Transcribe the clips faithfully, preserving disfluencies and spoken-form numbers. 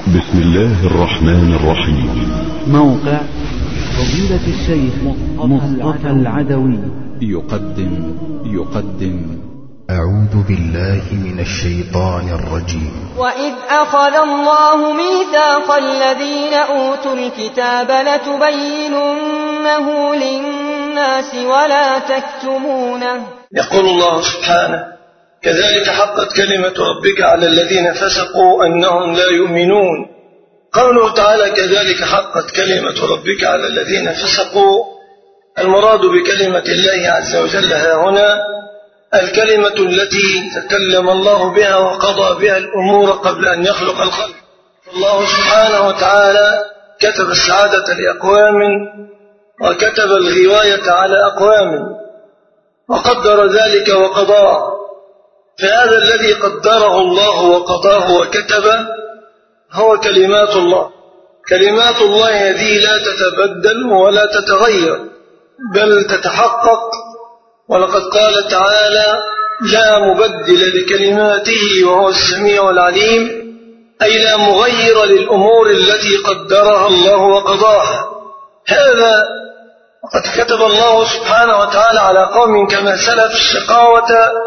بسم الله الرحمن الرحيم. موقع فضيلة الشيخ مصطفى العدوي يقدم يقدم أعوذ بالله من الشيطان الرجيم. وإذ أخذ الله ميثاق الذين أوتوا الكتاب لتبيننه للناس ولا تكتمونه. يقول الله سبحانه: كذلك حقت كلمة ربك على الذين فسقوا أنهم لا يؤمنون. قوله تعالى كذلك حقت كلمة ربك على الذين فسقوا، المراد بكلمة الله عز وجل ها هنا الكلمة التي تكلم الله بها وقضى بها الأمور قبل أن يخلق الخلق. الله سبحانه وتعالى كتب السعادة لأقوام وكتب الغواية على أقوام وقدر ذلك وقضاه، فهذا الذي قدره الله وقضاه وكتبه هو كلمات الله. كلمات الله هذه لا تتبدل ولا تتغير بل تتحقق، ولقد قال تعالى: لا مبدل لكلماته وهو السميع العليم، أي لا مغير للأمور التي قدرها الله وقضاها. هذا وقد كتب الله سبحانه وتعالى على قوم كما سلف الشقاوة،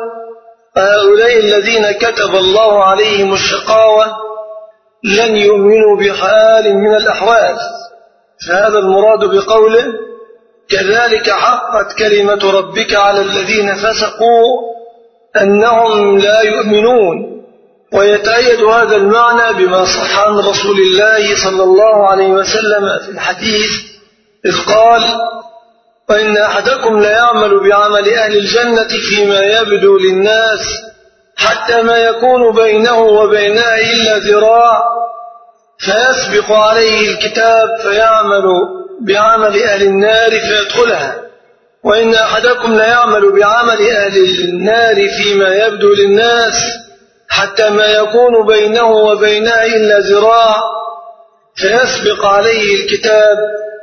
هؤلاء الذين كتب الله عليهم الشقاوة لن يؤمنوا بحال من الأحوال. فهذا المراد بقوله كذلك حقت كلمة ربك على الذين فسقوا أنهم لا يؤمنون. ويتأيد هذا المعنى بما صح عن رسول الله صلى الله عليه وسلم في الحديث إذ قال: وإن أحدكم لا يعمل بعمل أهل الجنة فيما يبدو للناس حتى ما يكون بينه وبينها إلا ذراع، فيسبق عليه الكتاب فيعمل بعمل أهل النار فيدخلها. وإن أحدكم لا يعمل بعمل أهل النار فيما يبدو للناس حتى ما يكون بينه وبينها إلا ذراع، فيسبق عليه الكتاب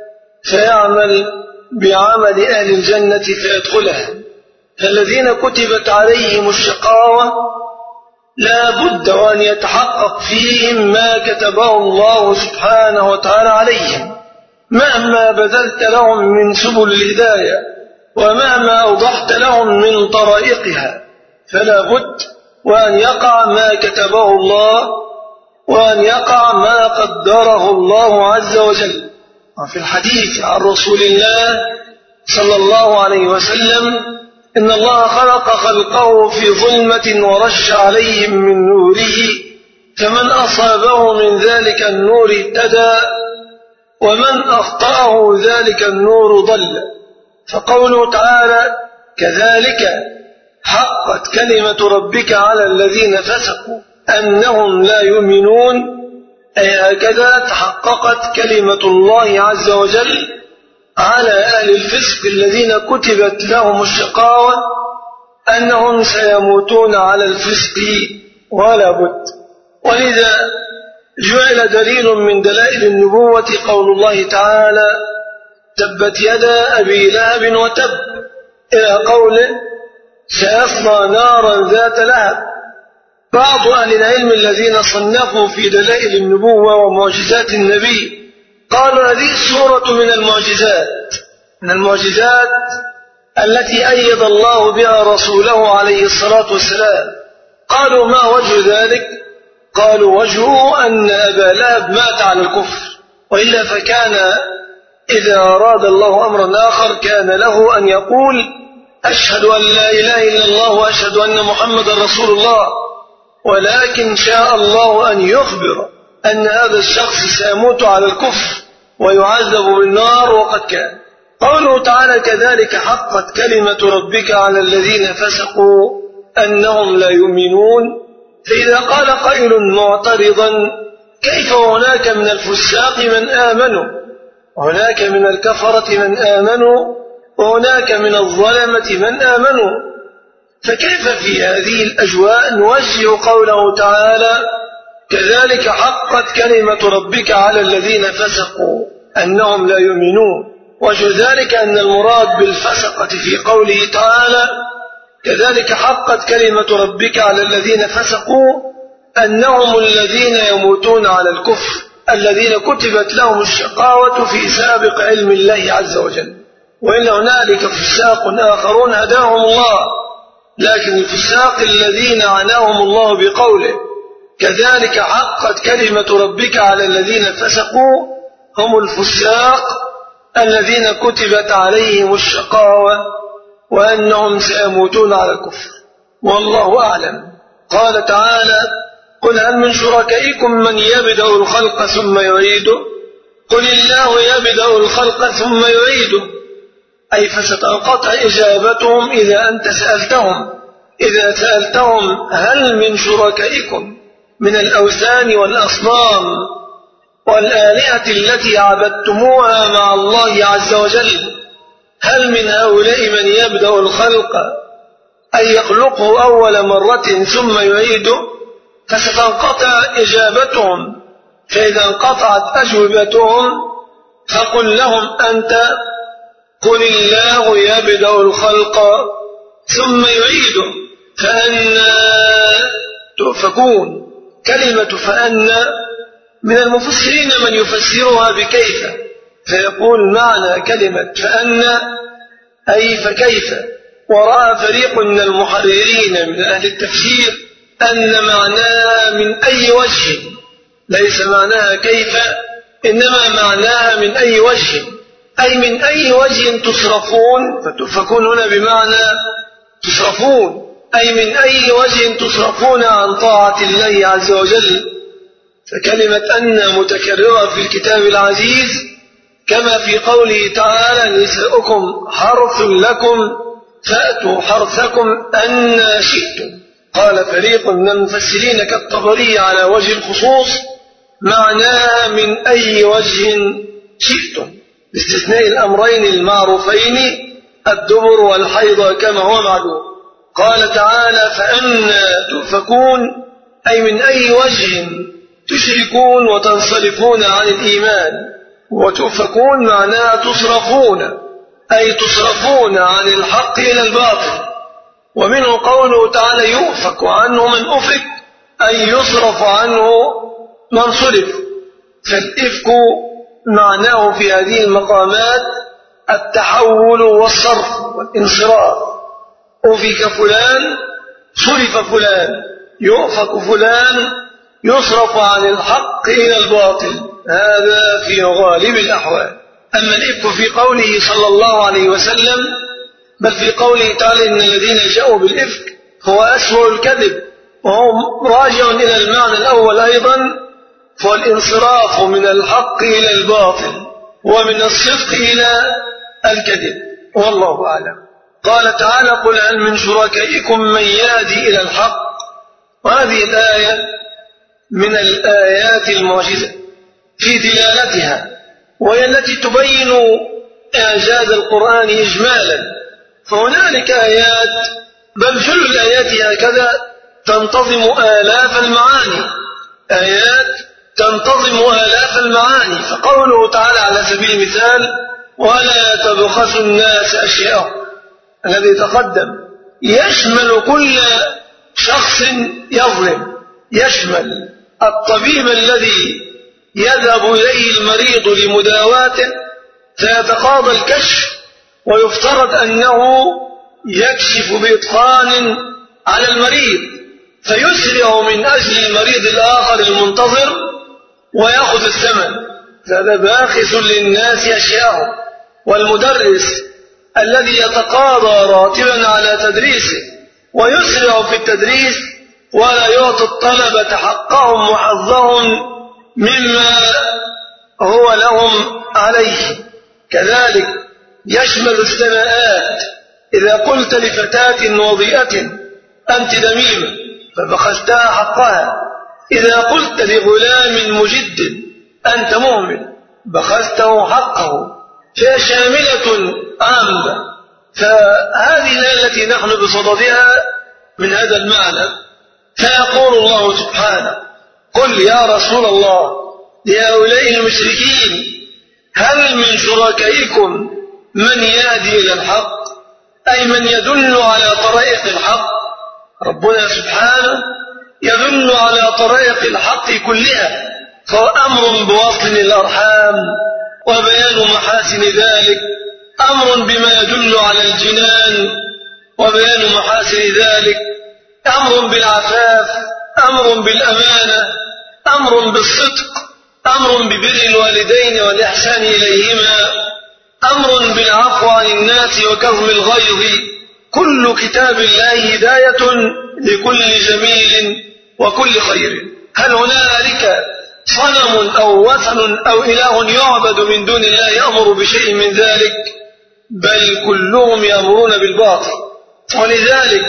فيعمل بعمل أهل الجنة فيدخلها. فالذين كتبت عليهم الشقاوة لا بد أن يتحقق فيهم ما كتبه الله سبحانه وتعالى عليهم، مهما بذلت لهم من سبل الهداية ومهما أوضحت لهم من طرائقها، فلا بد وأن يقع ما كتبه الله وأن يقع ما قدره الله عز وجل. وفي الحديث عن رسول الله صلى الله عليه وسلم: إن الله خلق خلقه في ظلمة ورش عليهم من نوره، فمن أصابه من ذلك النور اهتدى ومن أخطأه ذلك النور ضل. فقوله تعالى كذلك حقت كلمة ربك على الذين فسقوا أنهم لا يؤمنون، أي هكذا تحققت كلمة الله عز وجل على أهل الفسق الذين كتبت لهم الشقاوة أنهم سيموتون على الفسق ولا بد. ولذا جعل دليل من دلائل النبوة قول الله تعالى: تبت يدا أبي لهب وتب، إلى قوله سيصلى نارا ذات لهب. بعض أهل العلم الذين صنفوا في دلائل النبوة ومعجزات النبي قالوا هذه السورة من المعجزات من المعجزات التي أيد الله بها رسوله عليه الصلاة والسلام. قالوا ما وجه ذلك؟ قالوا وجهه أن أبا لهب مات على الكفر، وإلا فكان إذا أراد الله أمرا آخر كان له أن يقول أشهد أن لا إله إلا الله وأشهد أن محمد رسول الله، ولكن شاء الله أن يخبر أن هذا الشخص سيموت على الكفر ويعذب بالنار، وقد كان. قوله تعالى كذلك حقت كلمة ربك على الذين فسقوا أنهم لا يؤمنون. فإذا قال قائل معترضا: كيف هناك من الفساق من آمنوا وهناك من الكفرة من آمنوا وهناك من الظلمة من آمنوا، فكيف في هذه الأجواء نوجه قوله تعالى كذلك حقت كلمة ربك على الذين فسقوا أنهم لا يؤمنون؟ وجه ذلك أن المراد بالفسقة في قوله تعالى كذلك حقت كلمة ربك على الذين فسقوا أنهم الذين يموتون على الكفر، الذين كتبت لهم الشقاوة في سابق علم الله عز وجل. وإن هنالك فساق آخرون هداهم الله، لكن الفساق الذين عناهم الله بقوله كذلك حقت كلمة ربك على الذين فسقوا هم الفساق الذين كتبت عليهم الشقاوة وأنهم سيموتون على الكفر، والله أعلم. قال تعالى قل هل من شركائكم من يبدأ الخلق ثم يعيده قل الله يبدأ الخلق ثم يعيده، أي فستنقطع إجابتهم إذا أنت سألتهم إذا سألتهم هل من شركائكم من الأوثان والأصنام والآلهة التي عبدتموها مع الله عز وجل، هل من هؤلاء من يبدأ الخلق أي يخلقه أول مرة ثم يعيده، فستنقطع إجابتهم. فإذا انقطعت أجوبتهم فقل لهم أنت قل الله يبدأ الخلق ثم يعيده فأنا تؤفكون. كلمة فأنا من المفسرين من يفسرها بكيف، فيقول معنى كلمة فأنا أي فكيف. ورأى فريق من المحررين من أهل التفسير أن معناها من أي وجه، ليس معناها كيف، إنما معناها من أي وجه، أي من أي وجه تصرفون. فتؤفكون هنا بمعنى تصرفون، أي من أي وجه تصرفون عن طاعة الله عز وجل. فكلمة أن متكررة في الكتاب العزيز، كما في قوله تعالى نساؤكم حرث لكم فأتوا حرثكم أن شئتم. قال فريق من المفسرين كالطبري على وجه الخصوص معناها من أي وجه شئتم، باستثناء الأمرين المعروفين الدبر والحيض كما هو معلوم. قال تعالى فأنا تؤفكون، أي من أي وجه تشركون وتنصرفون عن الإيمان. وتؤفكون معناها تصرفون، أي تصرفون عن الحق إلى الباطل. ومنه قوله تعالى يؤفك عنه من أفك، أي يصرف عنه من صرف. فالإفك معناه في هذه المقامات التحول والصرف والانصراف. أفك فلان صرف فلان، يؤفك فلان يصرف عن الحق إلى الباطل، هذا في غالب الأحوال. أما الإفك في قوله صلى الله عليه وسلم، بل في قوله تعالى إن الذين جاءوا بالإفك هو أسوأ الكذب، وهو راجع إلى المعنى الأول أيضا، فهو الانصراف من الحق إلى الباطل ومن الصدق إلى الكذب، والله أعلم. قال تعالى قل هل من شركائكم من يهدي إلى الحق. وهذه الآية من الآيات المعجزة في دلالتها، وهي التي تبين إعجاز القرآن إجمالا. فهنالك آيات بل جل الآيات هكذا تنتظم آلاف المعاني، آيات تنتظم آلاف المعاني. فقوله تعالى على سبيل المثال ولا تبخسوا الناس أشياءهم الذي تقدم يشمل كل شخص يظلم، يشمل الطبيب الذي يذهب إليه المريض لمداواته فيتقاضى الكشف، ويفترض أنه يكشف بإتقان على المريض فيسرع من أجل المريض الآخر المنتظر ويأخذ الثمن، فهذا باخس للناس أشياءهم. والمدرس الذي يتقاضى راتبا على تدريسه ويسرع في التدريس ولا يعطي الطلبة حقهم وحظهم مما هو لهم عليه. كذلك يشمل الثناءات، إذا قلت لفتاة وضيئة أنت دميمة فبخستها حقها، إذا قلت لغلام مجد أنت مهمل بخسته حقه، فهي شاملة عامة. فهذه التي نحن بصددها من هذا المعنى. فيقول الله سبحانه قل يا رسول الله لهؤلاء المشركين هل من شركائكم من يهدي إلى الحق، أي من يدل على طريق الحق. ربنا سبحانه يدل على طريق الحق كلها، فهو أمر بوصل الأرحام وبيان محاسن ذلك، أمر بما يدل على الجنان وبيان محاسن ذلك، أمر بالعفاف، أمر بالأمانة، أمر بالصدق، أمر ببر الوالدين والإحسان إليهما، أمر بالعفو عن الناس وكظم الغيظ. كل كتاب الله هداية لكل جميل وكل خير. هل هنالك صنم أو وثن أو إله يعبد من دون الله يأمر بشيء من ذلك؟ بل كلهم يأمرون بالباطل. ولذلك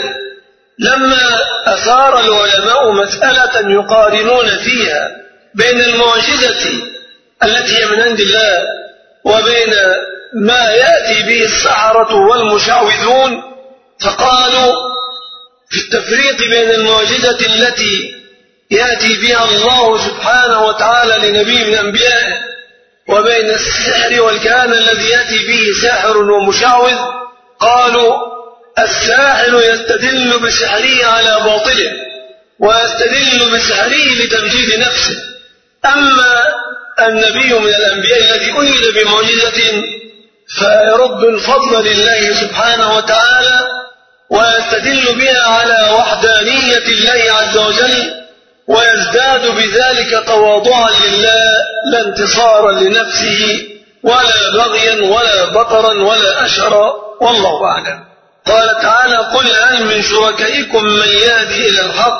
لما أثار العلماء مسألة يقارنون فيها بين المعجزة التي هي من عند الله وبين ما يأتي به السحرة والمشعوذون، فقالوا في التفريق بين المعجزة التي يأتي بها الله سبحانه وتعالى لنبي من أنبيائه وبين السحر والكهانة الذي يأتي به ساحر ومشعوذ، قالوا الساحر يستدل بسحره على باطله ويستدل بسحره لتمجيد نفسه، أما النبي من الأنبياء الذي أيد بمعجزة فيرد الفضل لله سبحانه وتعالى ويستدل بها على وحدانية الله عز وجل، ويزداد بذلك تواضعا لله لا انتصارا لنفسه ولا بغيا ولا بطرا ولا أشرا، والله أعلم. قال تعالى قل هل من شركائكم من يهدي إلى الحق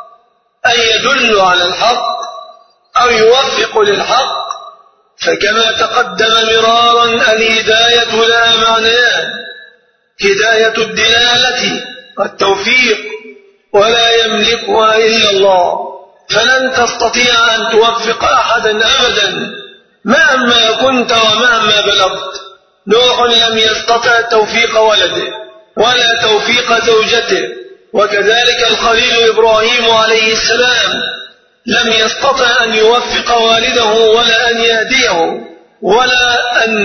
أن يدل على الحق أو يوفق للحق؟ فكما تقدم مرارا الهداية لها معنيان: هداية الدلالة والتوفيق، ولا يملكها إلا الله، فلن تستطيع أن توفق أحدا أبدا مهما كنت ومهما بلغت. نوح لم يستطع توفيق ولده ولا توفيق زوجته، وكذلك الخليل إبراهيم عليه السلام لم يستطع أن يوفق والده ولا أن يهديه ولا أن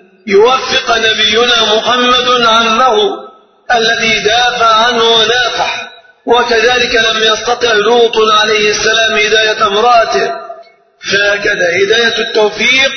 يوفق نبينا محمد عمه الذي دافع عنه ونافح، وكذلك لم يستطع لوط عليه السلام هداية امرأته. فهكذا هداية التوفيق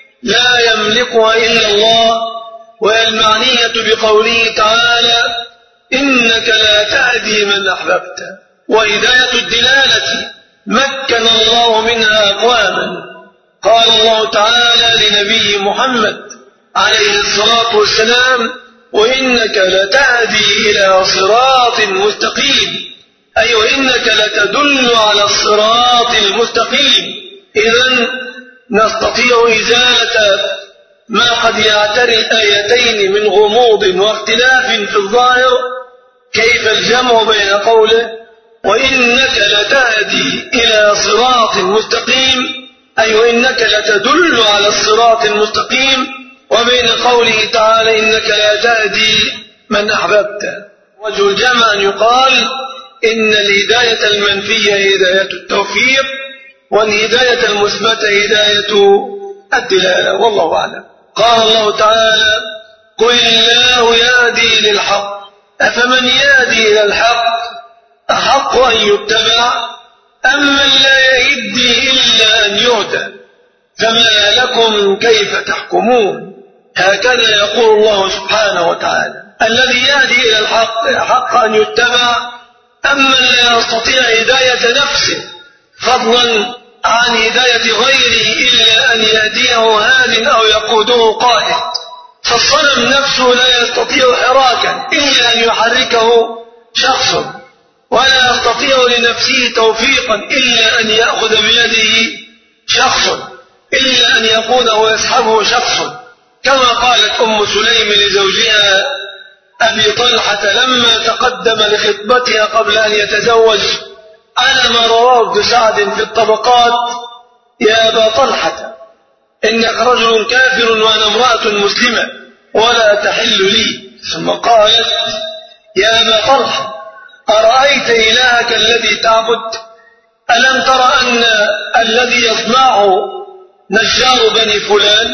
لا يملكها إلا الله، وهي المعنية بقوله تعالى إنك لا تهدي من أحببت. وهداية الدلالة مكن الله منها أقواما، قال الله تعالى لنبي محمد عليه الصلاة والسلام وإنك لتهدي إلى صراط مستقيم، أي وإنك لتدل على الصراط المستقيم. إذن نستطيع إزالة ما قد يعتري الآيتين من غموض واختلاف في الظاهر. كيف الجمع بين قوله وإنك لتهدي إلى صراط مستقيم، أي وإنك لتدل على الصراط المستقيم، وبين قوله تعالى إنك لا تهدي من أحببت؟ وجه الجمع أن يقال إن الهداية المنفية هداية التوفيق، والهداية المثبتة هداية الدلالة، والله أعلم. قال الله تعالى قل الله يهدي للحق أفمن يهدي إلى الحق أحق أن يتبع أم من لا يهدي إلا أن يهدى فما لكم كيف تحكمون؟ هكذا يقول الله سبحانه وتعالى الذي يهدي إلى الحق أحق أن يتبع أم من لا يستطيع هداية نفسه فضلا عن هداية غيره إلا أن يهديه هاد أو يقوده قائد. فالصنم نفسه لا يستطيع حراكا إلا أن يحركه شخص، ولا يستطيع لنفسه توفيقا إلا أن يأخذ بيده شخص، إلا أن يقوده ويسحبه شخص، كما قالت أم سليم لزوجها أبي طلحة لما تقدم لخطبتها قبل أن يتزوج على ما رواه ابن سعد في الطبقات: يا أبا طلحة إنك رجل كافر وأنا امرأة مسلمة ولا تحل لي. ثم قالت: يا أبا طلحة أرأيت إلهك الذي تعبد؟ ألم تر أن الذي يصنعه نجار بني فلان؟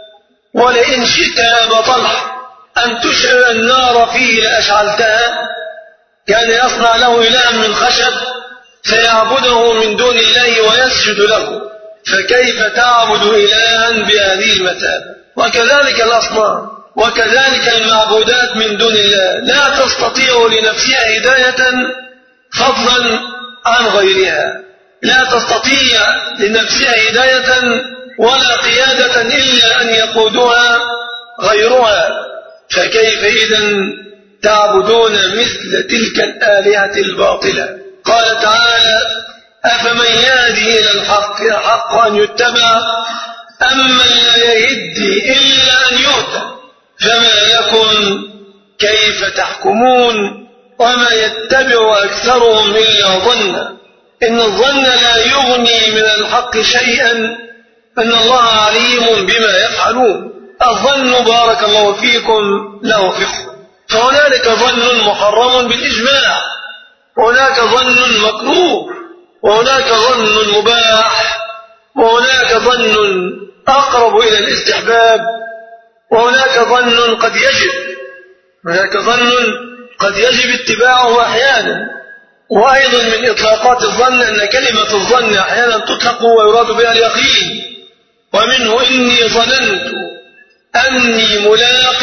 ولئن شئت يا أبا طلحة أن تشعل النار فيه لأشعلتها. كان يصنع له إلها من خشب فيعبده من دون الله ويسجد له، فكيف تعبد إلها بهذه المثابة؟ وكذلك الأصنام وكذلك المعبودات من دون الله لا تستطيع لنفسها هداية فضلا عن غيرها، لا تستطيع لنفسها هداية ولا قيادة إلا أن يقودها غيرها، فكيف إذن تعبدون مثل تلك الآلهة الباطلة؟ قال تعالى: أفمن يهدي إلى الحق يحق أن يتبع أمن لا يهدي إلا أن يهدى، فما لكم كيف تحكمون وما يتبع أكثرهم إلا ظنا إن الظن لا يغني من الحق شيئا إن الله عليم بما يفعلون. الظن بارك الله فيكم له فقه، فهنالك ظن محرم بالإجماع، وهناك ظن مكروه، وهناك ظن مباح، وهناك ظن أقرب إلى الاستحباب، وهناك ظن قد يجب هناك ظن قد يجب اتباعه أحيانا. وأيضا من إطلاقات الظن أن كلمة الظن أحيانا تطلق ويراد بها اليقين، ومنه إني ظننت أني ملاق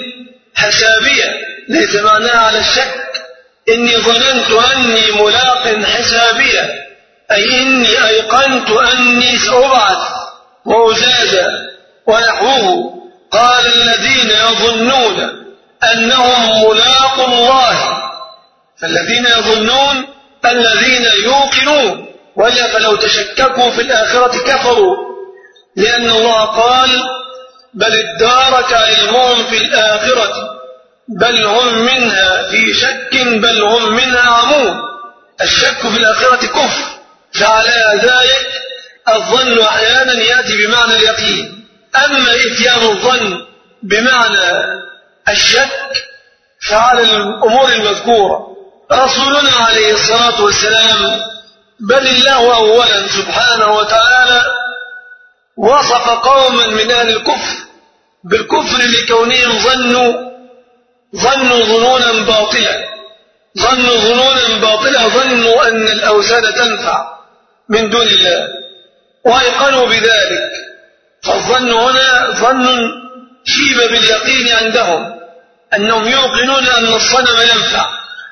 حسابية، ليس معناها على الشك. إني ظننت أني ملاق حسابية أي إني أيقنت أني سأبعث وأزاد ونحوه. قال الذين يظنون أنهم ملاقوا الله، فالذين يظنون الذين يوقنون، ولا فلو تشككوا في الآخرة كفروا، لأن الله قال: بل ادارك علمهم في الآخرة بل هم منها في شك بل هم منها عمون. الشك في الآخرة كفر، فعلى ذلك الظن أحيانا يأتي بمعنى اليقين. أما إتيان الظن بمعنى الشك فعلى الأمور المذكورة رسولنا عليه الصلاة والسلام بل الله أولا سبحانه وتعالى وصف قوما من أهل الكفر بالكفر لكونهم ظنوا ظنوا ظنونا باطلا ظنوا ظنونا باطلا ظنوا أن الأوثان تنفع من دون الله وأيقنوا بذلك. فالظن هنا ظن شيب باليقين عندهم أنهم يوقنون أن الصنم ينفع،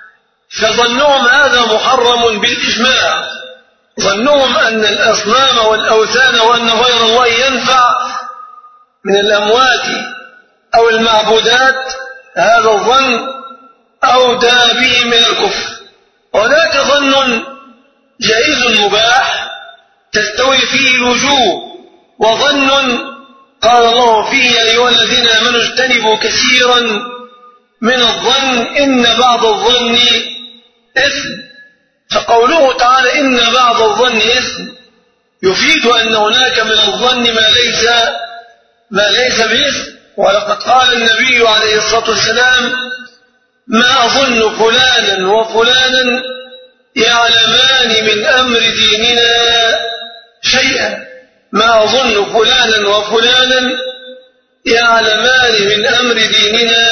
فظنهم هذا محرم بالإجماع. ظنهم أن الأصنام والأوثان وأن غير الله ينفع من الأموات أو المعبودات، هذا الظن أودى به من الكفر. وذاك ظن جائز مباح تستوي فيه الوجوه، وظن قال الله فيه: يا أيها الذين آمنوا اجتنبوا كثيرا من الظن إن بعض الظن إثم. فقوله تعالى إن بعض الظن إثم يفيد أن هناك من الظن ما ليس ما ليس بإثم. ولقد قال النبي عليه الصلاة والسلام: ما أظن فلانا وفلانا يعلمان من أمر ديننا شيئا ما أظن فلانا وفلانا يعلمان من أمر ديننا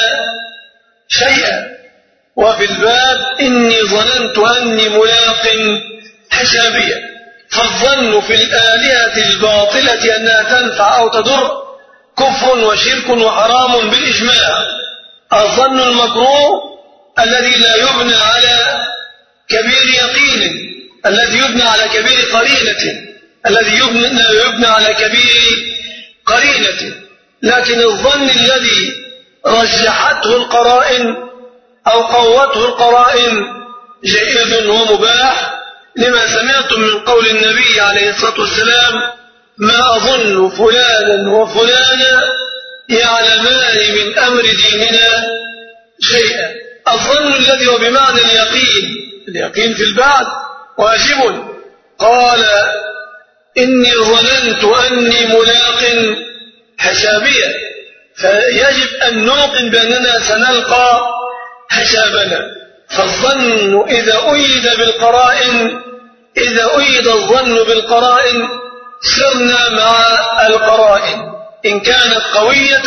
شيئا. وفي الباب إني ظننت أني ملاق حسابيا. فالظن في الآلهة الباطلة أنها تنفع أو تضر كفر وشرك وحرام بالإجماع. الظن المكروه الذي لا يبنى على كبير يقين، الذي يبنى على كبير قرينة الذي يبنى, يبنى على كبير قرينة. لكن الظن الذي رجحته القرائن أو قوته القرائن جائز ومباح، لما سمعتم من قول النبي عليه الصلاة والسلام: ما أظن فلانا وفلانا يعلمان من أمر ديننا شيئا. الظن الذي هو بمعنى اليقين، اليقين في البعث واجب. قال: إني ظننت أني ملاق حسابيا، فيجب أن نوقن بأننا سنلقى حسابنا. فالظن إذا أيد بالقرائن إذا أيد الظن بالقرائن سرنا مع القرائن. إن كانت قوية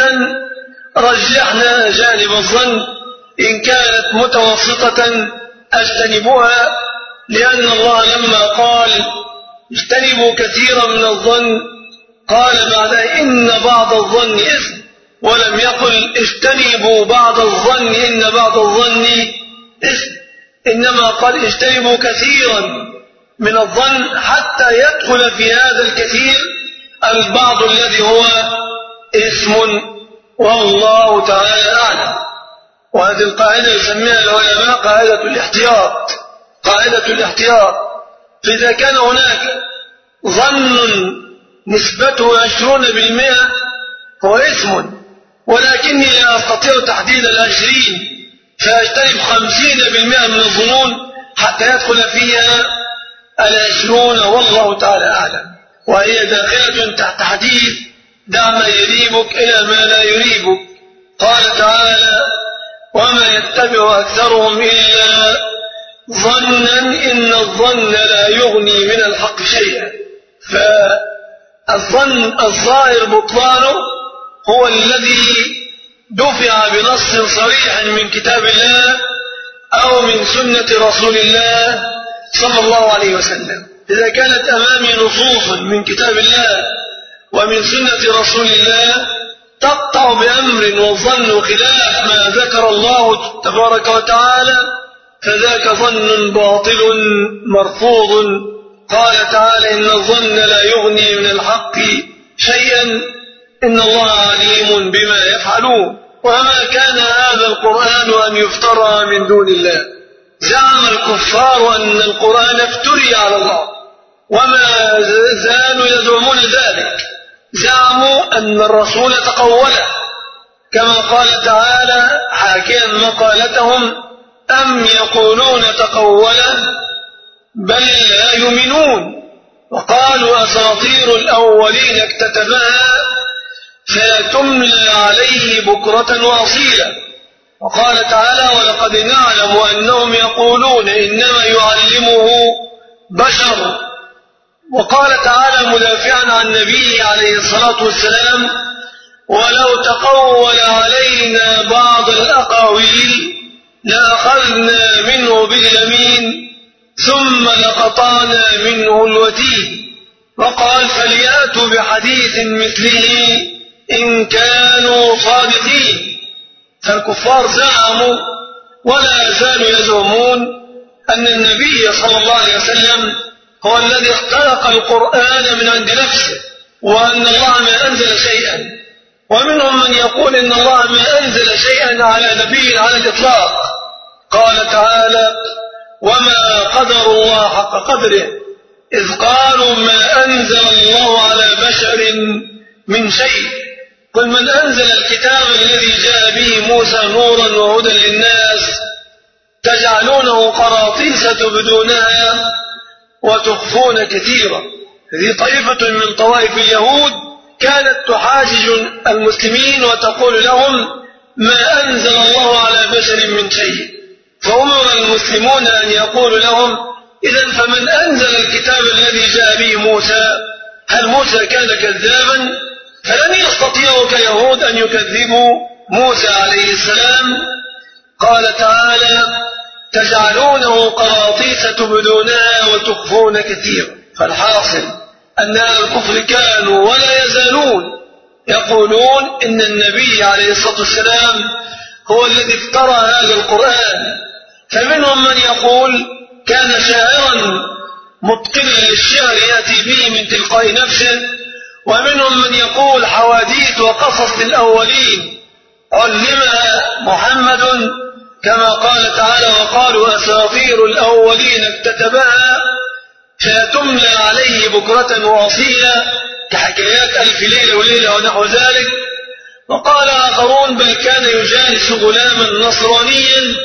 رجحنا جانب الظن، إن كانت متوسطة أجتنبها لأن الله لما قال اجتنبوا كثيرا من الظن قال بعدها إن بعض الظن إثم، ولم يقل اجتنبوا بعض الظن إن بعض الظن إثم، إنما قال اجتنبوا كثيرا من الظن حتى يدخل في هذا الكثير البعض الذي هو إثم، والله تعالى أعلم. وهذه القاعدة يسميها العلماء قاعدة الاحتياط، قاعدة الاحتياط. فإذا كان هناك ظن نسبته عشرون بالمئة هو إثم، ولكني لا أستطيع تحديد العشرين فأجتنب خمسين بالمئة من الظنون حتى يدخل فيها العشرون، والله تعالى أعلم. وهي داخلة تحت حديث دع ما يريبك إلى ما لا يريبك. قال تعالى وما يتبع أكثرهم إلا ظنا إن الظن لا يغني من الحق شيئا. فالظن الظاهر بطلانه هو الذي دفع بنص صريح من كتاب الله أو من سنة رسول الله صلى الله عليه وسلم. إذا كانت أمامي نصوص من كتاب الله ومن سنة رسول الله تقطع بأمر والظن خلاف ما ذكر الله تبارك وتعالى فذاك ظن باطل مرفوض. قال تعالى إن الظن لا يغني من الحق شيئا إن الله عليم بما يفعلون. وما كان هذا القرآن أن يفترى من دون الله. زعم الكفار أن القرآن افتري على الله وما زالوا يزعمون ذلك. زعموا أن الرسول تقوله كما قال تعالى حاكيا مقالتهم أم يقولون تقوله بل لا يؤمنون وقالوا أساطير الأولين اكتتبها فيتملى عليه بكرة وأصيلا. وقال تعالى ولقد نعلم أنهم يقولون إنما يعلمه بشر. وقال تعالى مدافعا عن النبي عليه الصلاة والسلام ولو تقول علينا بعض الأقاويل لأخذنا منه باليمين ثم لقطعنا منه الوتين. وقال فليأتوا بحديث مثله إن كانوا صادقين. فالكفار زعموا ولا زالوا يزعمون أن النبي صلى الله عليه وسلم هو الذي اختلق القرآن من عند نفسه وأن الله ما أنزل شيئا. ومنهم من يقول إن الله ما أنزل شيئا على نبي على الإطلاق. قال تعالى وما قدر الله حق قدره إذ قالوا ما أنزل الله على بشر من شيء قل من أنزل الكتاب الذي جاء به موسى نورا وهدى للناس تجعلونه قراطيس تبدونها وتخفون كثيرا. هذه طائفة من طوائف اليهود كانت تحاجج المسلمين وتقول لهم ما أنزل الله على بشر من شيء. فأمر المسلمون أن يقولوا لهم إذن فمن أنزل الكتاب الذي جاء به موسى هل موسى كان كذابا؟ فلن يستطيعوا كيهود أن يكذبوا موسى عليه السلام. قال تعالى تجعلونه قراطيس تبدونها وتخفون كثيرا. فالحاصل أن أهل الكفر كانوا ولا يزالون يقولون إن النبي عليه الصلاة والسلام هو الذي افترى هذا القرآن. فمنهم من يقول كان شاعرا متقنا للشعر يأتي به من تلقاء نفسه. ومنهم من يقول حواديث وقصص للأولين علمها محمد كما قال تعالى وقالوا أساطير الأولين اكتتبها فتملى عليه بكرة وأصيلا كحكايات ألف ليلة وليلة ونحو ذلك. وقال آخرون بل كان يجالس غلاما نصرانيا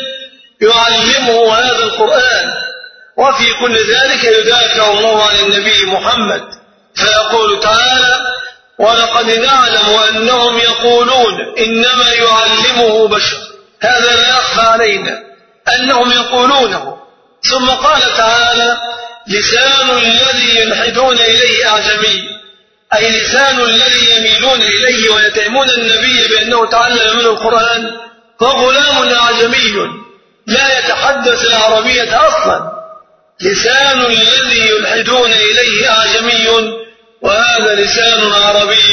يعلمه هذا القرآن. وفي كل ذلك يدافع الله عن النبي محمد فيقول تعالى ولقد نعلم أنهم يقولون إنما يعلمه بشر. هذا لا يخفى علينا أنهم يقولونه. ثم قال تعالى لسان الذي يلحدون إليه أعجمي أي لسان الذي يميلون إليه ويتهمون النبي بأنه تعلم منه القرآن فغلام أعجمي لا يتحدث العربية أصلا. لسان الذي يلحدون إليه أعجمي وهذا لسان عربي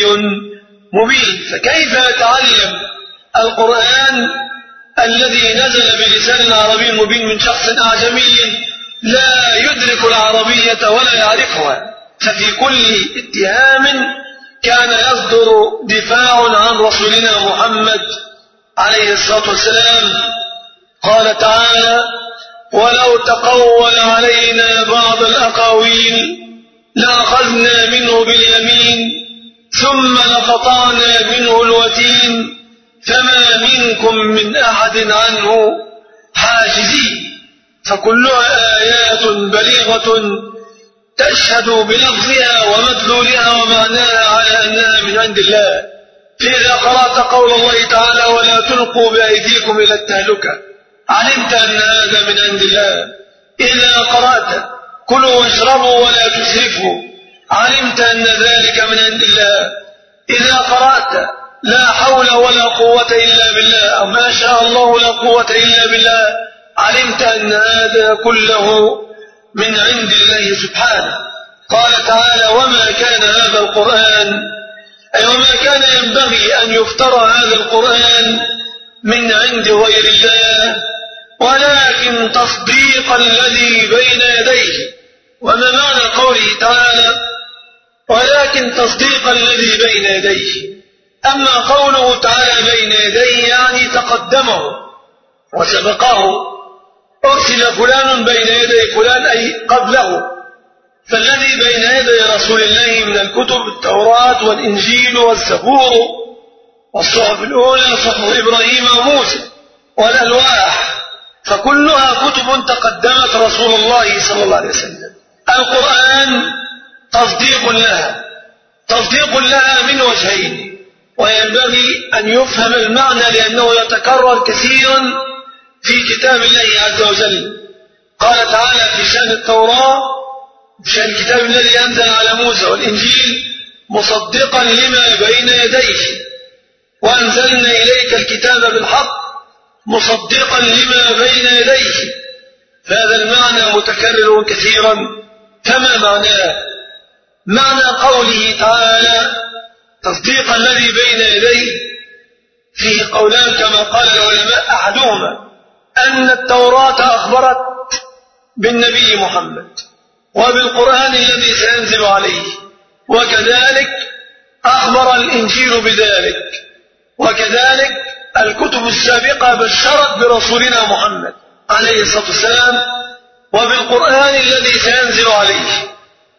مبين، فكيف يتعلم القرآن الذي نزل بلسان عربي مبين من شخص أعجمي لا يدرك العربية ولا يعرفها؟ ففي كل اتهام كان يصدر دفاع عن رسولنا محمد عليه الصلاة والسلام. قال تعالى: ولو تقول علينا بعض الأقاويل لأخذنا منه باليمين ثم لقطعنا منه الوتين فما منكم من أحد عنه حاجزين. فكلها آيات بليغة تشهد بلفظها ومدلولها ومعناها على أنها من عند الله. فإذا قرأت قول الله تعالى: ولا تلقوا بأيديكم إلى التهلكة، علمت أن هذا من عند الله. إذا قرأت: كلوا واشربوا ولا تسرفوا، علمت أن ذلك من عند الله. إذا قرأت: لا حول ولا قوة إلا بالله، أو ما شاء الله لا قوة إلا بالله، علمت أن هذا كله من عند الله سبحانه. قال تعالى: وما كان هذا القرآن، أي وما كان ينبغي أن يفترى هذا القرآن من عند غير الله، ولكن تصديق الذي بين يديه. وما معنى قوله تعالى: ولكن تصديق الذي بين يديه؟ أما قوله تعالى بين يديه يعني تقدمه وسبقه، أرسل فلان بين يدي فلان أي قبله. فالذي بين يدي رسول الله من الكتب التوراة والإنجيل والزبور والصحف الأولى صحف إبراهيم وموسى والألواح، فكلها كتب تقدمت رسول الله صلى الله عليه وسلم. القرآن تصديق لها، تصديق لها من وجهين، وينبغي أن يفهم المعنى لأنه يتكرر كثيرا في كتاب الله عز وجل. قال تعالى في شأن التوراة: في شأن الكتاب الذي أنزل على موسى والإنجيل مصدقا لما بين يديه، وأنزلنا إليك الكتاب بالحق مصدقا لما بين يديه. فهذا المعنى متكرر كثيرا. فما معناه؟ معنى قوله تعالى تصديق الذي بين يديه فيه قولان كما قال العلماء: أحدهما أن التوراة أخبرت بالنبي محمد وبالقرآن الذي سينزل عليه، وكذلك أخبر الإنجيل بذلك، وكذلك الكتب السابقة بشرت برسولنا محمد عليه الصلاة والسلام وبالقرآن الذي سينزل عليه.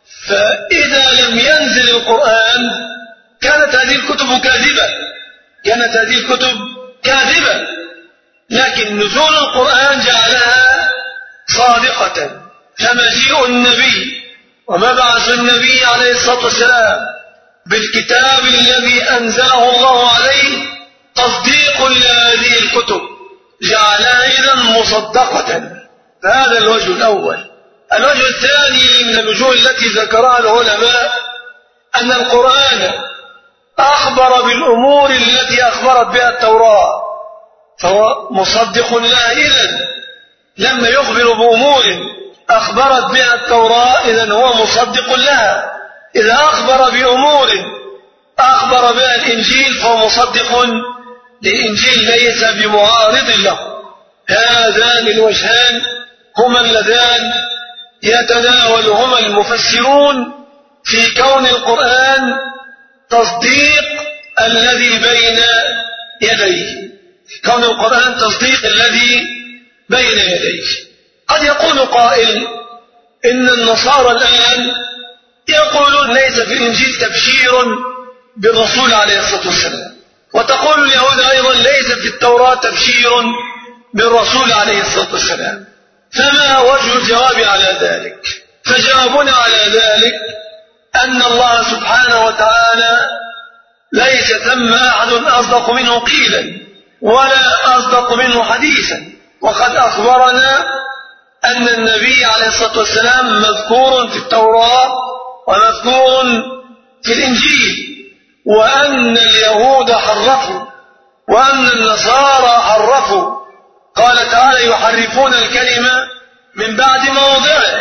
فإذا لم ينزل القرآن كانت هذه الكتب كاذبة، كانت هذه الكتب كاذبة، لكن نزول القرآن جعلها صادقة. فمجيء النبي ومبعث النبي عليه الصلاة والسلام بالكتاب الذي أنزله الله عليه تصديق لهذه الكتب، جعلها إذن مصدقة. فهذا الوجه الأول. الوجه الثاني من الوجوه التي ذكرها العلماء أن القرآن أخبر بالأمور التي أخبرت بها التوراة، فهو مصدق لها. إذن لما يخبر بأمور أخبرت بها التوراة إذن هو مصدق لها. إذا أخبر بأمور أخبر بها الإنجيل فهو مصدق للإنجيل، ليس بمعارض له. هذان الوجهان هما اللذان يتناولهما المفسرون في كون القرآن تصديق الذي بين يديه، كون القرآن تصديق الذي بين يديه. قد يقول قائل إن النصارى الآن يقولون ليس في الإنجيل تبشير بالرسول عليه الصلاة والسلام، وتقول اليهود أيضا ليس في التوراة تبشير بالرسول عليه الصلاة والسلام. فما وجه الجواب على ذلك؟ فجوابنا على ذلك أن الله سبحانه وتعالى ليس ثم أحد أصدق منه قيلا ولا أصدق منه حديثا، وقد أخبرنا أن النبي عليه الصلاة والسلام مذكور في التوراة ومذكور في الإنجيل، وأن اليهود حرفوا وأن النصارى حرفوا. قال تعالى: يحرفون الكلمة من بعد مواضعه.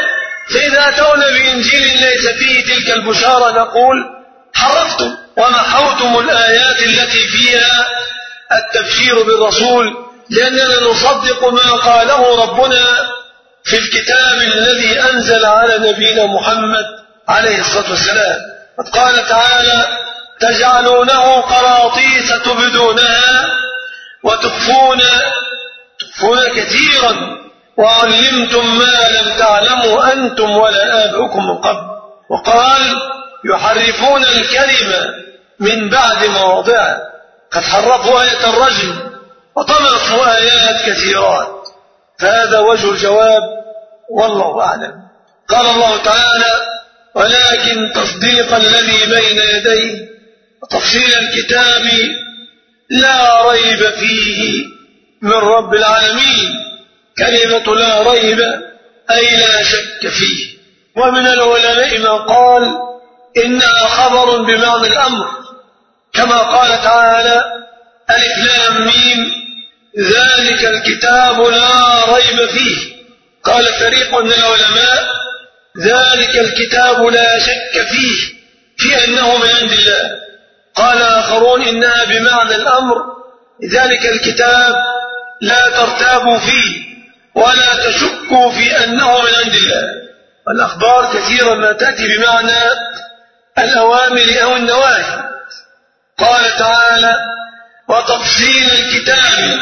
فإذا أتونا بإنجيل ليس فيه تلك البشارة نقول حرفتم ومحوتم الآيات التي فيها التبشير بالرسول، لأننا نصدق ما قاله ربنا في الكتاب الذي أنزل على نبينا محمد عليه الصلاة والسلام. قد قال تعالى: تجعلونه قراطيس تبدونها وتخفون تخفون كثيرا وعلمتم ما لم تعلموا أنتم ولا آباؤكم من قبل. وقال: يحرفون الكلمة من بعد مواضعه، قد حرفوا آية الرجم وطمسوا آيات كثيرات. فهذا وجه الجواب والله أعلم. قال الله تعالى: ولكن تصديق الذي بين يديه وتفصيل الكتاب لا ريب فيه من رب العالمين. كلمة لا ريب أي لا شك فيه. ومن العلماء من قال إنها خبر بمعنى الأمر، كما قال تعالى: ألف لام ميم ذلك الكتاب لا ريب فيه. قال فريق من العلماء: ذلك الكتاب لا شك فيه، في أنه من عند الله. قال آخرون إنها بمعنى الأمر، ذلك الكتاب لا ترتابوا فيه ولا تشكوا في أنه من عند الله. والأخبار كثيرا ما تأتي بمعنى الأوامر أو النواهي. قال تعالى: وتفصيل الكتاب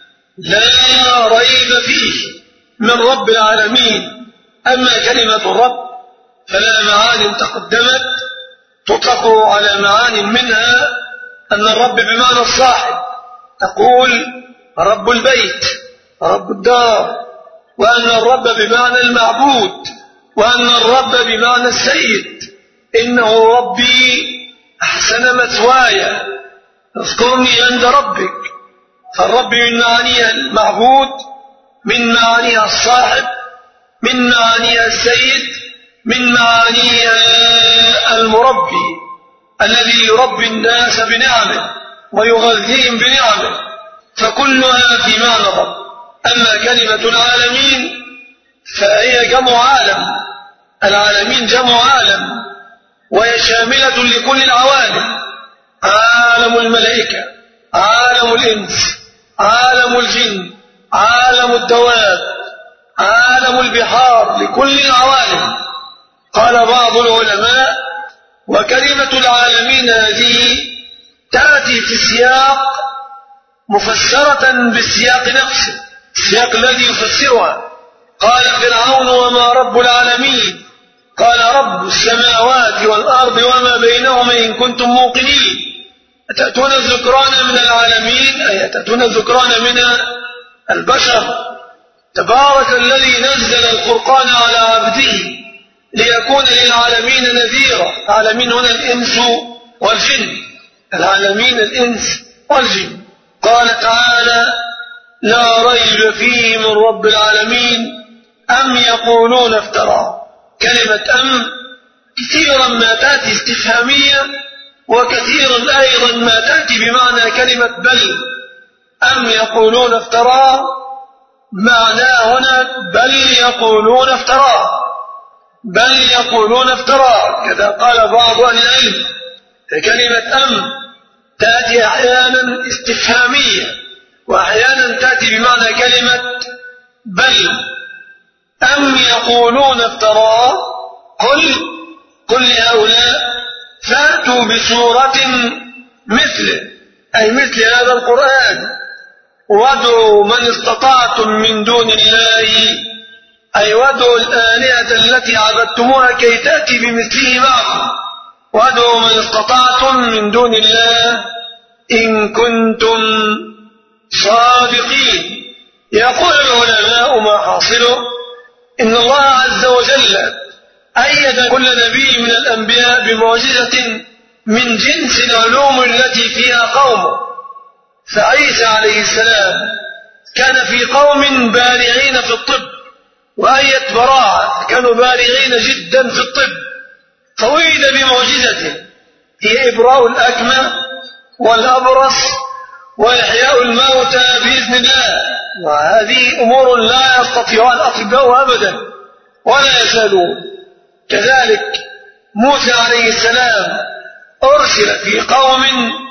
لا ريب فيه من رب العالمين. أما كلمة الرب فلا معان تقدمت تطلق على معان، منها أن الرب بمعنى الصاحب، تقول رب البيت رب الدار، وأن الرب بمعنى المعبود، وأن الرب بمعنى السيد. إنه ربي أحسن مثواي اذكرني عند ربك. فالرب من معانيها المعبود، من معانيها الصاحب، من معانيها السيد، من معانيها المربي الذي يربي الناس بنعمه ويغذيهم بنعمه، فكلها في معنى الرب. أما كلمة العالمين فهي جمع عالم، العالمين جمع عالم، وهي شاملة لكل العوالم: عالم الملائكة، عالم الإنس، عالم الجن، عالم الدواب، عالم البحار، لكل العوالم. قال بعض العلماء: وكلمة العالمين هذه تأتي في السياق مفسرة بالسياق نفسه، السياق الذي يفسرها. قال فرعون: وما رب العالمين؟ قال: رب السماوات والأرض وما بينهما إن كنتم موقنين. أتأتون الذكران من العالمين، أي أتأتون الذكران من البشر. تبارك الذي نزل الفرقان على عبده ليكون للعالمين نذيرا. العالمين هنا الإنس والجن، العالمين الإنس والجن. قال تعالى: لا ريب فيه من رب العالمين أم يقولون افترى. كلمة أم كثيرا ما تأتي استفهامية، وكثيرا أيضا ما تأتي بمعنى كلمة بل. أم يقولون افترى معناه هنا بل يقولون افترى، بل يقولون افترى، كذا قال بعض أهل العلم. كلمة أم تأتي أحيانا استفهامية، وأحيانا تأتي بمعنى كلمة بل. أم يقولون افترى، قل قل لهؤلاء فأتوا بسورة مثله، أي مثل هذا القرآن، وادعوا من استطعتم من دون الله، أي وادعوا الآلهة التي عبدتموها كي تأتي بمثله معكم، وادعوا من استطعتم من دون الله إن كنتم صادقين. يقول العلماء ما حاصله إن الله عز وجل أيد كل نبي من الأنبياء بمعجزة من جنس العلوم التي فيها قومه. فعيسى عليه السلام كان في قوم بارعين في الطب، وآية براعة كانوا بارعين جدا في الطب، فوجد بمعجزته هي إبراء الأكمى والأبرص وإحياء الموتى بإذن الله. وهذه أمور لا يستطيعها الأطباء أبدا، ولا يزالون. كذلك موسى عليه السلام أرسل في قوم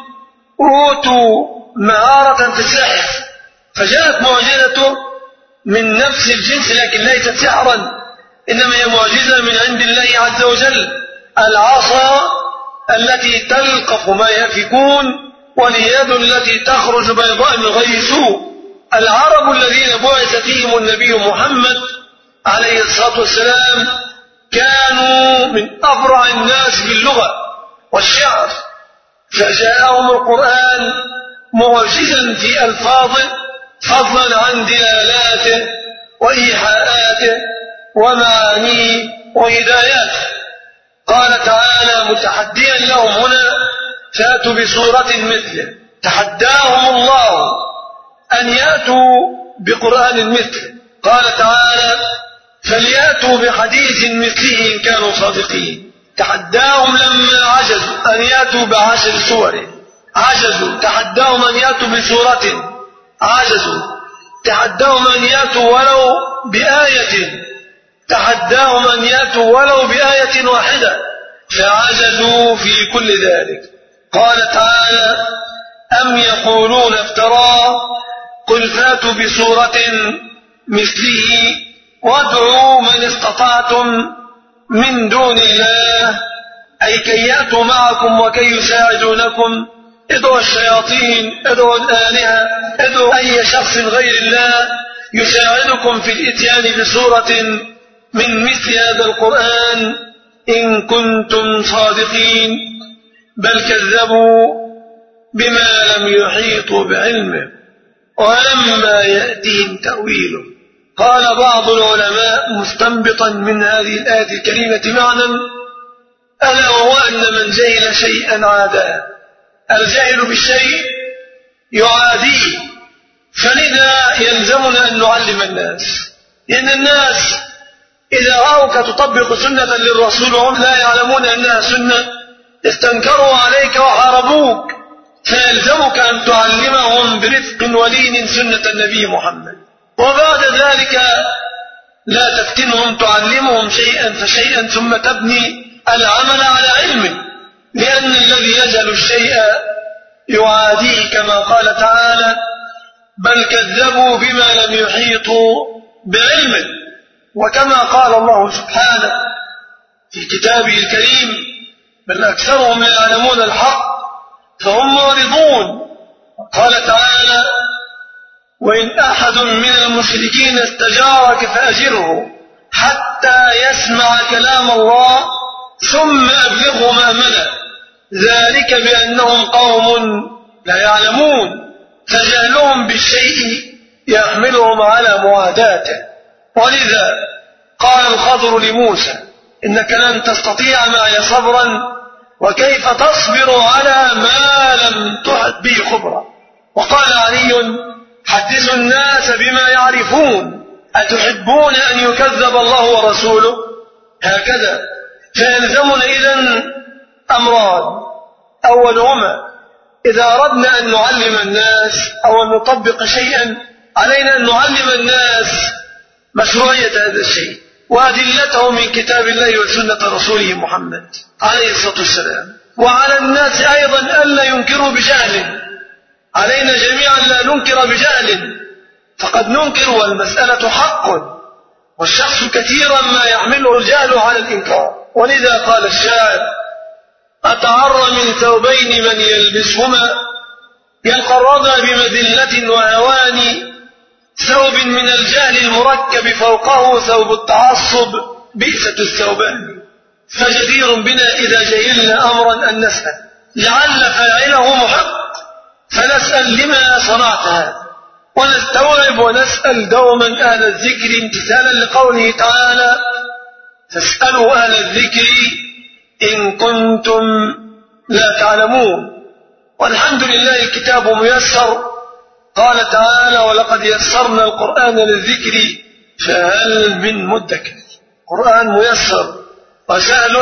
أوتوا مهارة في السحر، فجاءت معجزته من نفس الجنس لكن ليست سحرا، إنما هي معجزة من عند الله عز وجل، العصا التي تلقف ما يفكون واليد التي تخرج بيضاء من غير سوء. العرب الذين بعث فيهم النبي محمد عليه الصلاة والسلام كانوا من أبرع الناس باللغة والشعر، فجاءهم القرآن معجزا في ألفاظه فضلا عن دلالاته وإيحاءاته ومعانيه وهداياته. قال تعالى متحديا لهم هنا: فاتوا بسورة مثله. تحداهم الله أن يأتوا بقرآن مثله. قال تعالى: فليأتوا بحديث مثله إن كانوا صادقين. تحداهم لما عجزوا أن يأتوا بعشر سور، عجزوا. تحداهم أن يأتوا بسورة، عجزوا. تحداهم أن يأتوا ولو بآية، تحداهم أن يأتوا ولو بآية واحدة، فعجزوا في كل ذلك. قال تعالى: أم يقولون افتراه قل فاتوا بسورة مثله وادعوا من استطعتم من دون الله، أي كي يأتوا معكم وكي يساعدونكم. ادعوا الشياطين، ادعوا الآلهة، ادعوا أي شخص غير الله يساعدكم في الإتيان بسورة من مثل هذا القرآن إن كنتم صادقين. بل كذبوا بما لم يحيطوا بعلمه ولما يأتهم تأويله. قال بعض العلماء مستنبطا من هذه الآية الكريمة معنى: ألا وهو أن من جهل شيئا عاداه. الجاهل بالشيء يعاديه، فلذا يلزمنا أن نعلم الناس، لأن الناس إذا رأوك تطبق سنة للرسول وهم لا يعلمون أنها سنة استنكروا عليك وحاربوك، فيلزمك أن تعلمهم برفق ولين سنة النبي محمد. وبعد ذلك لا تفتنهم، تعلمهم شيئا فشيئا ثم تبني العمل على علم، لأن الذي يجهل الشيء يعاديه كما قال تعالى: بل كذبوا بما لم يحيطوا بعلمه. وكما قال الله سبحانه في كتابه الكريم: بل أكثرهم لا يعلمون الحق فهم معرضون. قال تعالى: وإن أحد من المشركين استجارك فأجره حتى يسمع كلام الله ثم أبلغه مأمنه، ذلك بأنهم قوم لا يعلمون، فجهلهم بالشيء يحملهم على معاداته. ولذا قال الخضر لموسى: إنك لن تستطيع معي صبرا، وكيف تصبر على ما لم تحط به خبرا. وقال علي: حدثوا الناس بما يعرفون، أتحبون أن يكذب الله ورسوله؟ هكذا. فيلزمنا إذن أمران: أولهما إذا أردنا أن نعلم الناس أو أن نطبق شيئا علينا أن نعلم الناس مشروعية هذا الشيء وأدلته من كتاب الله وسنة رسوله محمد عليه الصلاة والسلام. وعلى الناس أيضا ألا ينكروا بجهل، علينا جميعا لا ننكر بجهل، فقد ننكر والمسألة حق، والشخص كثيرا ما يحمله الجهل على الإنكار. ولذا قال الشاعر: أتعرى من ثوبين من يلبسهما يلقى الرضا بمذلة وهوان، ثوب من الجهل المركب فوقه ثوب التعصب بئسة الثوبان. فجدير بنا إذا جهلنا أمرا أن نسأل لعل فاعله محق، فنسأل لما صنعت هذا، ونستوعب ونسأل دوما أهل الذكر امتثالا لقوله تعالى: فاسألوا أهل الذكر إن كنتم لا تعلمون. والحمد لله الكتاب ميسر. قال تعالى: ولقد يسرنا القرآن للذكر فهل من مدكر. قرآن ميسر وسهل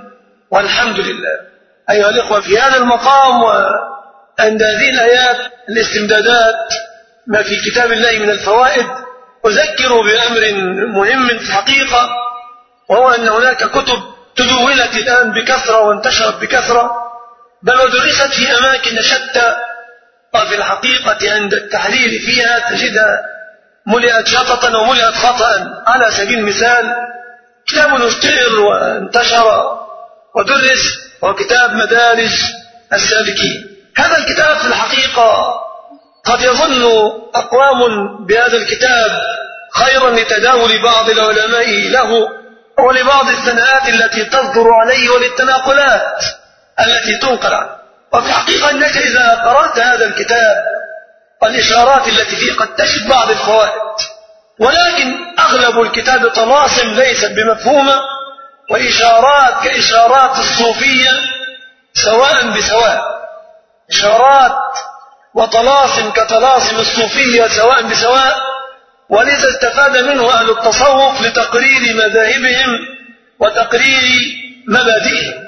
والحمد لله. أيها الإخوة، في هذا المقام وعند هذه الآيات الاستمدادات ما في كتاب الله من الفوائد، أذكر بأمر مهم في الحقيقة وهو أن هناك كتب تدونت الآن بكثرة وانتشرت بكثرة، بل ودرست في أماكن شتى، وفي الحقيقة عند التحليل فيها تجدها ملئت شططا وملئت خطأ. على سبيل المثال كتاب اشتهر وانتشر ودرس هو كتاب مدارج السالكين. هذا الكتاب في الحقيقة قد يظن أقوام بهذا الكتاب خيرا لتداول بعض العلماء له ولبعض الثناءات التي تصدر عليه وللتناقلات التي تنقل عنه. وفي الحقيقة أنك إذا قرأت هذا الكتاب والإشارات التي فيه قد تجد بعض الفوائد، ولكن أغلب الكتاب طلاسم ليست بمفهومة، وإشارات كإشارات الصوفية سواء بسواء، إشارات وطلاسم كطلاسم الصوفية سواء بسواء. ولذا استفاد منه أهل التصوف لتقرير مذاهبهم وتقرير مبادئهم.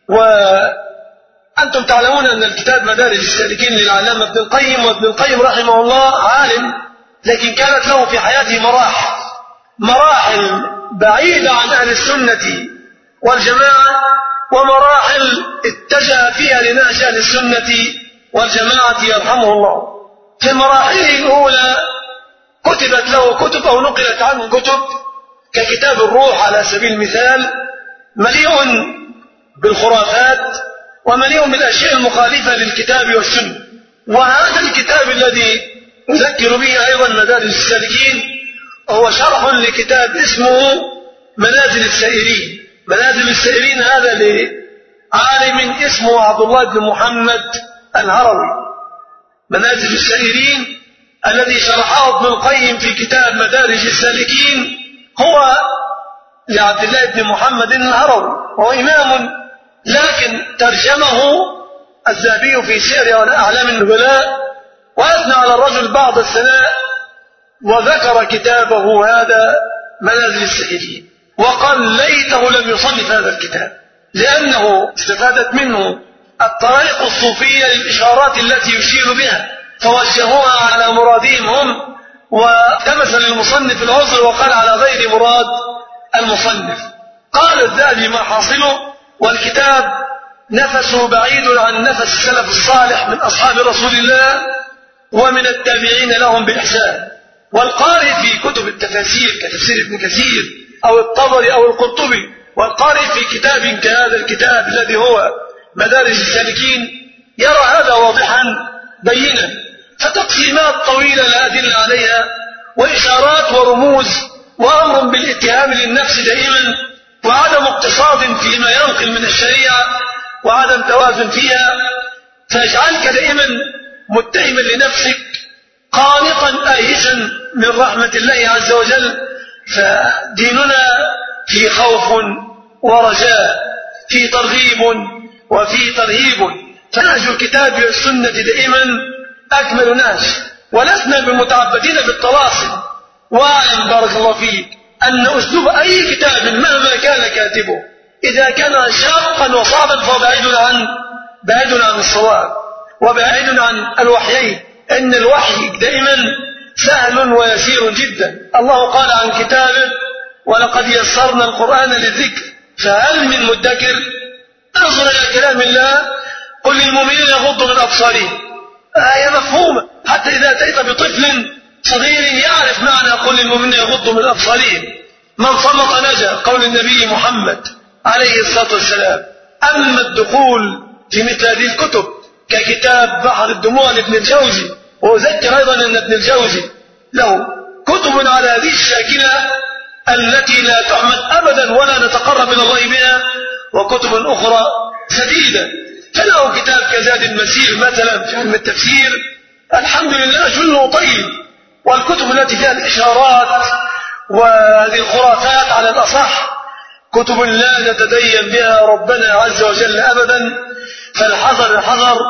وأنتم تعلمون أن الكتاب مدارج السالكين للعلامة ابن القيم، وابن القيم رحمه الله عالم، لكن كانت له في حياته مراحل مراحل بعيدة عن أهل السنة والجماعة، ومراحل اتجه فيها لنهج أهل السنة والجماعة يرحمه الله. في مراحله الأولى كتبت له كتب أو نقلت عنه كتب ككتاب الروح على سبيل المثال، مليء بالخرافات ومليء بالأشياء المخالفة للكتاب والسنة. وهذا الكتاب الذي أذكر به أيضا مدارج السالكين هو شرح لكتاب اسمه منازل السائرين. منازل السائرين هذا لعالم اسمه عبد الله بن محمد الهروي. منازل السائرين الذي شرحه ابن القيم في كتاب مدارج السالكين هو لعبد الله بن محمد الهروي، وهو إمام، لكن ترجمه الذهبي في سير أعلام النبلاء وأثنى على الرجل بعض الثناء، وذكر كتابه هذا منازل السائرين وقال ليته لم يصنف هذا الكتاب، لأنه استفادت منه الطرائق الصوفية للإشارات التي يشير بها، فوجهوها على مرادهم هم، والتمس للمصنف العذر وقال على غير مراد المصنف. قال الذهبي ما حاصله، والكتاب نفسه بعيد عن نفس السلف الصالح من أصحاب رسول الله ومن التابعين لهم بإحسان. والقارئ في كتب التفاسير كتفسير ابن كثير أو الطبري أو القرطبي، والقارئ في كتاب كهذا الكتاب الذي هو مدارج السالكين يرى هذا واضحا بينا. فتقسيمات طويلة لا أدل عليها، وإشارات ورموز، وأمر بالاتهام للنفس دائما، وعدم اقتصاد فيما ينقل من الشريعة، وعدم توازن فيها، فيجعلك دائما متهما لنفسك قانطا آيسا من رحمة الله عز وجل. فديننا في خوف ورجاء، في ترغيب وفي ترهيب، فنهج الكتاب والسنة دائما أكمل نهج، ولسنا بمتعبدين بالطلاسم. واعلم بارك الله فيك أن أسلوب أي كتاب مهما كان كاتبه إذا كان شاقا وصعبا فهو بعيد عن بعيد عن الصواب وبعيد عن الوحيين. إن الوحي دائما سهل ويسير جدا. الله قال عن كتابه ولقد يسرنا القرآن للذكر فهل من مدكر. انظر إلى كلام الله قل للمؤمنين يغضوا من أبصارهم، آية مفهومة. حتى إذا أتيت بطفل صغير يعرف معنى قل للمؤمنين يغضوا من أبصارهم، من صمت نجا، قول النبي محمد عليه الصلاة والسلام. أما الدخول في مثل هذه الكتب ككتاب بحر الدموع لابن الجوزي، وأذكر أيضا أن ابن الجوزي له كتب على هذه الشاكلة التي لا تحمد أبدا ولا نتقرب إلى الله بها، وكتب أخرى سديدة. فله كتاب كزاد المسير مثلا في علم التفسير، الحمد لله جله طيب. والكتب التي فيها الإشارات وهذه الخرافات على الأصح كتب لا نتدين بها ربنا عز وجل أبدا. فالحذر الحذر،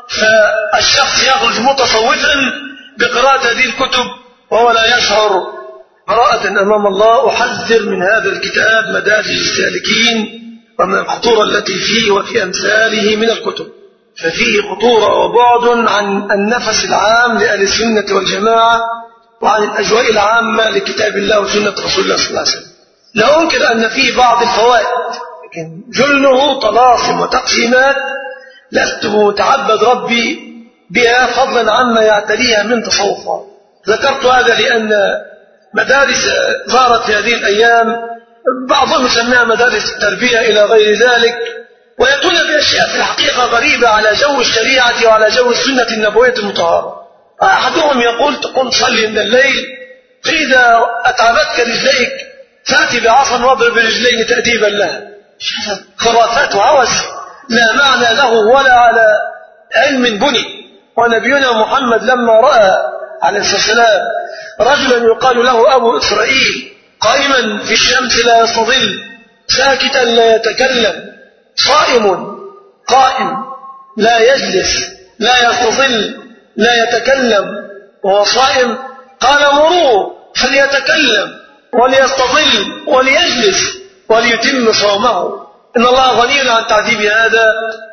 فالشخص يخرج متصوفا بقراءة هذه الكتب وهو لا يشعر براءة أمام الله. أحذر من هذا الكتاب مدارج السالكين ومن الخطورة التي فيه وفي أمثاله من الكتب، ففيه خطورة وبعد عن النفس العام لأهل السنة والجماعة وعن الأجواء العامة لكتاب الله وسنة رسول الله صلى الله عليه وسلم. لا أنكر أن فيه بعض الفوائد، لكن جله طلاسم وتقسيمات لست متعبد ربي بها فضلا عما يعتريها من تصوفات. ذكرت هذا لأن مدارس ظهرت في هذه الأيام، بعضهم يسميها مدارس التربية إلى غير ذلك، ويأتون بأشياء في الحقيقة غريبة على جو الشريعة وعلى جو السنة النبوية المطهرة. أحدهم يقول تقوم تصلي من الليل، فإذا أتعبتك رجليك تأتي بعصا واضرب برجلين تأديبا لها. خرافات وهوس لا معنى له ولا على علم بني. ونبينا محمد لما رأى عليه الصلاة والسلام رجلا يقال له أبو إسرائيل قائما في الشمس لا يستظل، ساكتا لا يتكلم، صائم قائم لا يجلس لا يستظل لا يتكلم وهو صائم، قال مروه فليتكلم وليستظل وليجلس وليتم صومه، إن الله غني عن تعذيب هذا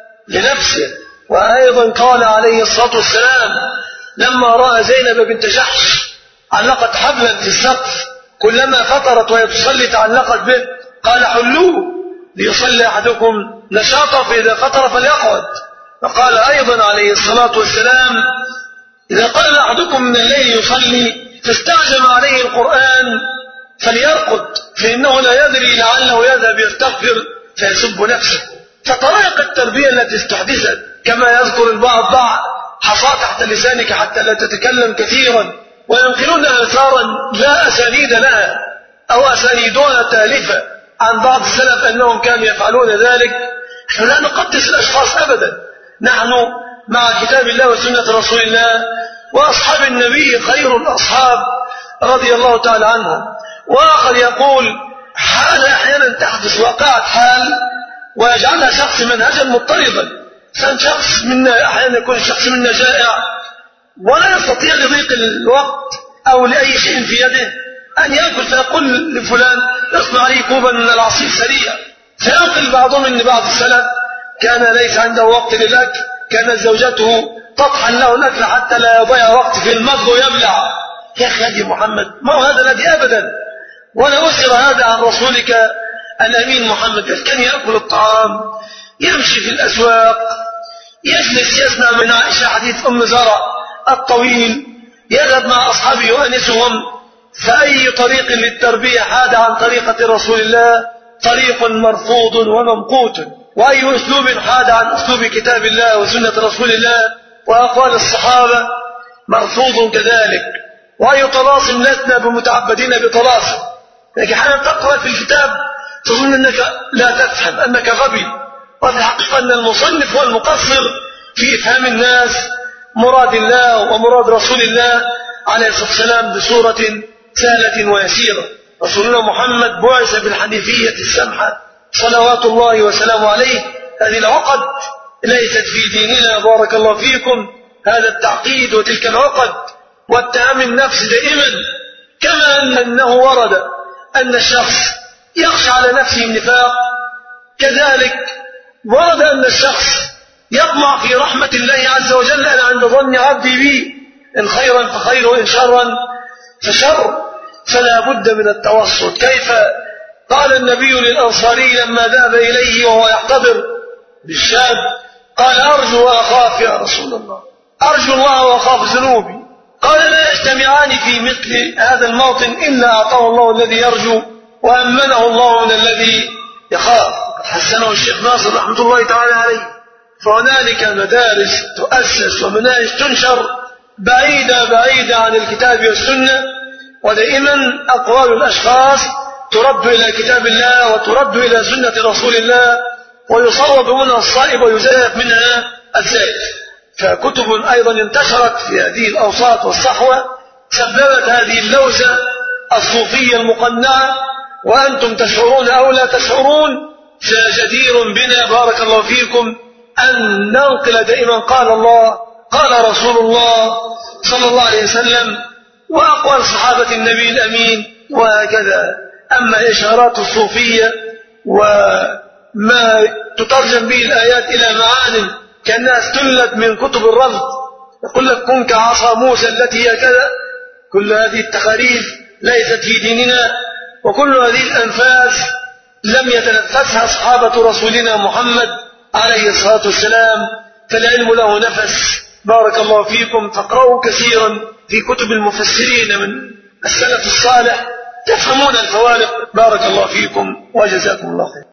لنفسه. وأيضا قال عليه الصلاة والسلام لما رأى زينب بنت جحش علقت حبلا في السقف، كلما فطرت وهي تصلي تعلقت به، قال حلوه ليصلي أحدكم نشاطا فإذا فطر فليقعد. فقال أيضا عليه الصلاة والسلام إذا قال أحدكم من الليل يصلي فاستعجم عليه القرآن فليرقد، فإنه لا يدري لعله يذهب يستغفر فيسب نفسه. فطرائق التربية التي استحدثت كما يذكر البعض ضع حصى تحت لسانك حتى لا تتكلم كثيرا، وينقلون آثارا لا أسانيد لها أو أسانيدها تالفة عن بعض السلف أنهم كانوا يفعلون ذلك. نحن لا نقدس الأشخاص أبدا، نحن مع كتاب الله وسنة رسول الله وأصحاب النبي خير الأصحاب رضي الله تعالى عنهم. وآخر يقول حال أحيانا تحدث وقعت حال ويجعلها شخص منهجا مضطربا، كان شخص منا أحيانا يكون شخص منا جائع ولا يستطيع لضيق الوقت أو لأي شيء في يده أن يأكل، فيقول لفلان اصنع لي كوبا من العصير سريع، فينقل بعضهم أن بعض السلف كان ليس عنده وقت للأكل، كانت زوجته تطحن له الأكل حتى لا يضيع وقت في المضغ ويبلع. يا أخي هدي محمد ما هو هذا الذي أبدا، ولا أسر هذا عن رسولك الأمين محمد. كان يأكل الطعام، يمشي في الأسواق، يجلس يسمع من عائشة حديث أم زرع الطويل، يذهب مع أصحابه يؤنسهم. فأي طريق للتربية حاد عن طريقة رسول الله طريق مرفوض وممقوت، وأي أسلوب حاد عن أسلوب كتاب الله وسنة رسول الله وأقوال الصحابة مرفوض كذلك. وأي طلاسم لسنا بمتعبدين بطلاسم، لكن حين تقرأ في الكتاب تظن أنك لا تفهم، أنك غبي، وفي الحقيقة أن المصنف هو المقصر في إفهام الناس مراد الله ومراد رسول الله عليه الصلاة والسلام بصورة سهلة ويسيرة. رسولنا محمد بعث بالحنيفية السمحة صلوات الله وسلامه عليه. هذه العقد ليست في ديننا بارك الله فيكم، هذا التعقيد وتلك العقد واتهام النفس دائما، كما أنه ورد أن الشخص يخشى على نفسه النفاق، كذلك ورد أن الشخص يطمع في رحمة الله عز وجل أنا عند ظن عبدي بي، إن خيرا فخير وإن شرا فشر، فلا بد من التوسط. كيف قال النبي للأنصاري لما ذهب إليه وهو يحتضر بالشام قال أرجو وأخاف يا رسول الله، أرجو الله وأخاف ذنوبي. قال لا يجتمعان في مثل هذا الموطن إلا أعطاه الله الذي يرجو وأمنه الله من الذي يخاف. حسنه الشيخ ناصر رحمة الله تعالى عليه. فهنالك مدارس تؤسس ومناهج تنشر بعيدة بعيدة عن الكتاب والسنة، ودائما أقوال الأشخاص ترد إلى كتاب الله وترد إلى سنة رسول الله، ويصوب منها الصائب ويزيف منها الزائف. فكتب أيضا انتشرت في هذه الأوساط والصحوة سببت هذه اللوزة الصوفية المقنعة، وأنتم تشعرون أو لا تشعرون، فجدير بنا بارك الله فيكم أن ننقل دائما قال الله قال رسول الله صلى الله عليه وسلم وأقوال صحابة النبي الأمين وهكذا. أما إشارات الصوفية وما تترجم به الآيات إلى معان كأنها استلت من كتب الرفض، يقول لك كن كعصا موسى التي هي كذا، كل هذه التخاريف ليست في ديننا وكل هذه الأنفاس لم يتنفسها أصحابة رسولنا محمد عليه الصلاة والسلام، فالعلم له نفس. بارك الله فيكم. فاقرأوا كثيرا في كتب المفسرين من السلف الصالح تفهمون الفوارق. بارك الله فيكم وجزاكم الله خير.